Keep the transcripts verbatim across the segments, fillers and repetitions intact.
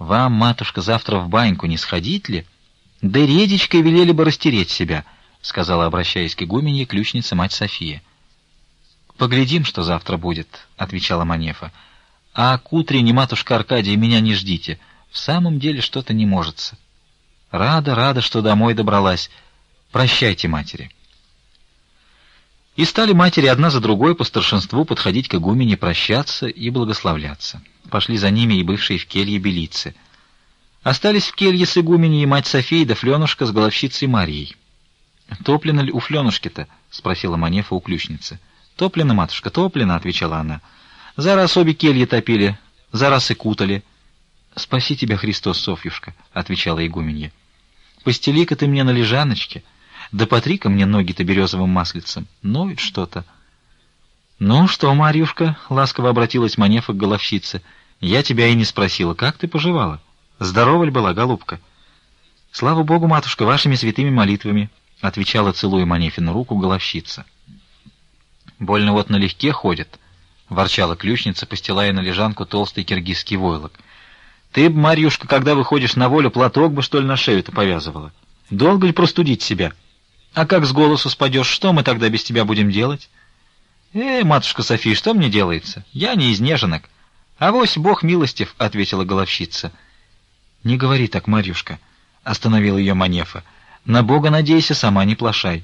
Вам, матушка, завтра в баньку не сходить ли? Да редичкой велели бы растереть себя, — сказала, обращаясь к игуменье, ключница мать София. «Поглядим, что завтра будет», — отвечала Манефа. «А к утренне, матушка Аркадия, меня не ждите. В самом деле что-то не можется. Рада, рада, что домой добралась. Прощайте, матери». И стали матери одна за другой по старшинству подходить к игумене, прощаться и благословляться. Пошли за ними и бывшие в келье белицы. Остались в келье с игуменей мать София да Фленушка с головщицей Марией. «Топлено ли у Фленушки-то?» — спросила Манефа у ключницы. «Топлено, матушка, топлено», — отвечала она. «За раз обе кельи топили, за раз и кутали». «Спаси тебя, Христос, Софьюшка», — отвечала игуменья. «Постели-ка ты мне на лежаночке, да потри-ка мне ноги-то березовым маслицем. Ноет что-то». «Ну что, Марьюшка», — ласково обратилась Манефа к головщице, — «я тебя и не спросила, как ты поживала? Здорова ли была, голубка?» «Слава Богу, матушка, вашими святыми молитвами», — отвечала, целуя Манефину руку, головщица. «Больно вот налегке ходят», — ворчала ключница, постилая на лежанку толстый киргизский войлок. «Ты б, Марьюшка, когда выходишь на волю, платок бы, что ли, на шею-то повязывала? Долго ли простудить себя? А как с голосу спадешь, что мы тогда без тебя будем делать?» «Э, матушка София, что мне делается? Я не изнеженок. Авось Бог милостив», — ответила головщица. «Не говори так, Марьюшка», — остановила ее Манефа. «На Бога надейся, сама не плашай».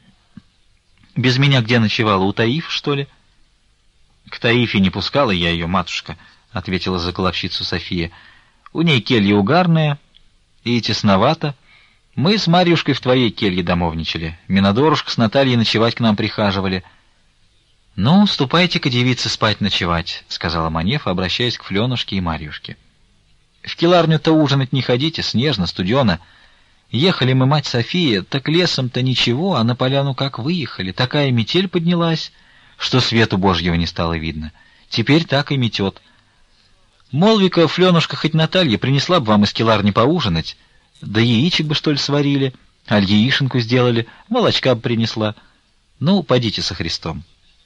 «Без меня где ночевала? У Таиф, что ли?» «К Таифе не пускала я ее, матушка», — ответила за головщицу София. «У ней келья угарная и тесновато. Мы с Марьюшкой в твоей келье домовничали. Минодорушка с Натальей ночевать к нам прихаживали». «Ну, ступайте-ка, девицы, спать ночевать», — сказала Манефа, обращаясь к Фленушке и Марьюшке. «В келарню-то ужинать не ходите, снежно, студено. Ехали мы, мать София, так лесом-то ничего, а на поляну как выехали, такая метель поднялась, что свету Божьего не стало видно. Теперь так и метет. Молви-ка, Фленушка, хоть Наталья принесла бы вам из келарни поужинать, да яичек бы, что ли, сварили, аль яишенку сделали, молочка бы принесла. Ну, подите со Христом».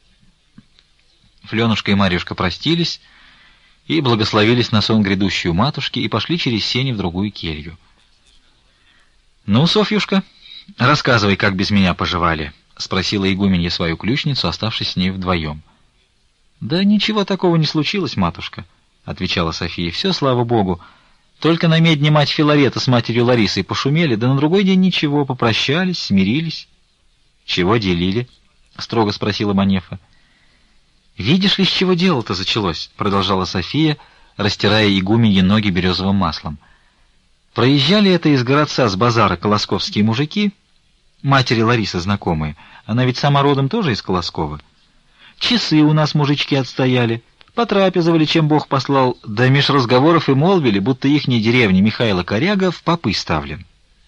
Фленушка и Марьюшка простились и благословились на сон грядущую матушки и пошли через сени в другую келью. «Ну, Софьюшка, рассказывай, как без меня поживали», — спросила игуменья свою ключницу, оставшись с ней вдвоем. «Да ничего такого не случилось, матушка», — отвечала София. «Все, слава Богу. Только на медне мать Филарета с матерью Ларисой пошумели, да на другой день ничего, попрощались, смирились». «Чего делили?» — строго спросила Манефа. «Видишь ли, с чего дело-то зачалось?» — продолжала София, растирая игуменье ноги березовым маслом. «Проезжали это из городца с базара колосковские мужики, матери Ларисы знакомые, она ведь сама родом тоже из Колоскова. Часы у нас мужички отстояли, потрапезовали, чем Бог послал, да меж разговоров и молвили, будто ихней деревни Михаила Коряга в попы ставлен».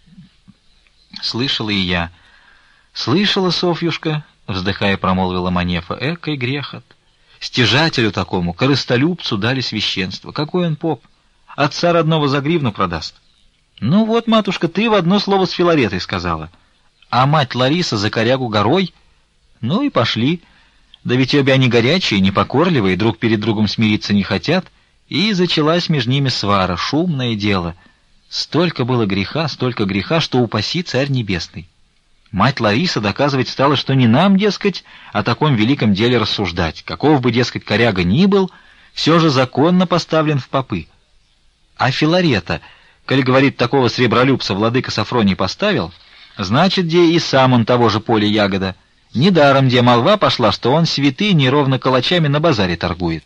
«Слышала и я». «Слышала, Софьюшка», — вздыхая, промолвила Манефа, — «экой грехот. Стяжателю такому, корыстолюбцу дали священство. Какой он поп? Отца родного за гривну продаст». «Ну вот, матушка, ты в одно слово с Филаретой сказала. А мать Лариса за корягу горой? Ну и пошли. Да ведь обе они горячие, непокорливые, друг перед другом смириться не хотят, и зачалась между ними свара, шумное дело. Столько было греха, столько греха, что упаси Царь Небесный. Мать Лариса доказывать стала, что не нам, дескать, о таком великом деле рассуждать. Каков бы, дескать, коряга ни был, все же законно поставлен в попы. А Филарета, коль, говорит, такого сребролюбца владыка Сафроний поставил, значит, где и сам он того же поля ягода. Недаром, где молва пошла, что он святыни ровно калачами на базаре торгует.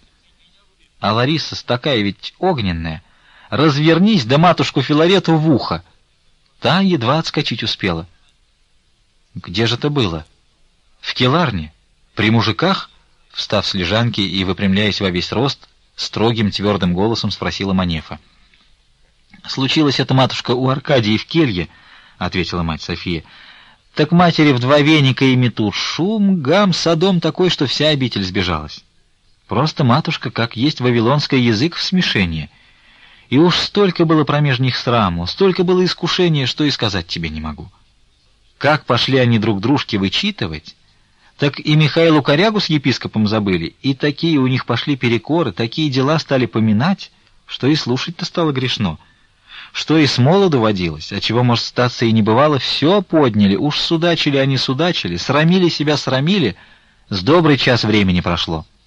А Лариса такая ведь огненная. Развернись, да матушку Филарету в ухо. Та едва отскочить успела. «Где же это было?» «В келарне. При мужиках?» Встав с лежанки и выпрямляясь во весь рост, строгим твердым голосом спросила Манефа. «Случилось это, матушка, у Аркадии в келье», — ответила мать София. «Так матери в два веника и метут. Шум, гам, садом такой, что вся обитель сбежалась. Просто, матушка, как есть вавилонский язык в смешении. И уж столько было промеж них сраму, столько было искушения, что и сказать тебе не могу. Как пошли они друг дружке вычитывать, так и Михаилу Корягу с епископом забыли, и такие у них пошли перекоры, такие дела стали поминать, что и слушать-то стало грешно. Что и с молоду водилось, а чего, может, статься и не бывало, все подняли, уж судачили они судачили, срамили себя срамили, с добрый час времени прошло.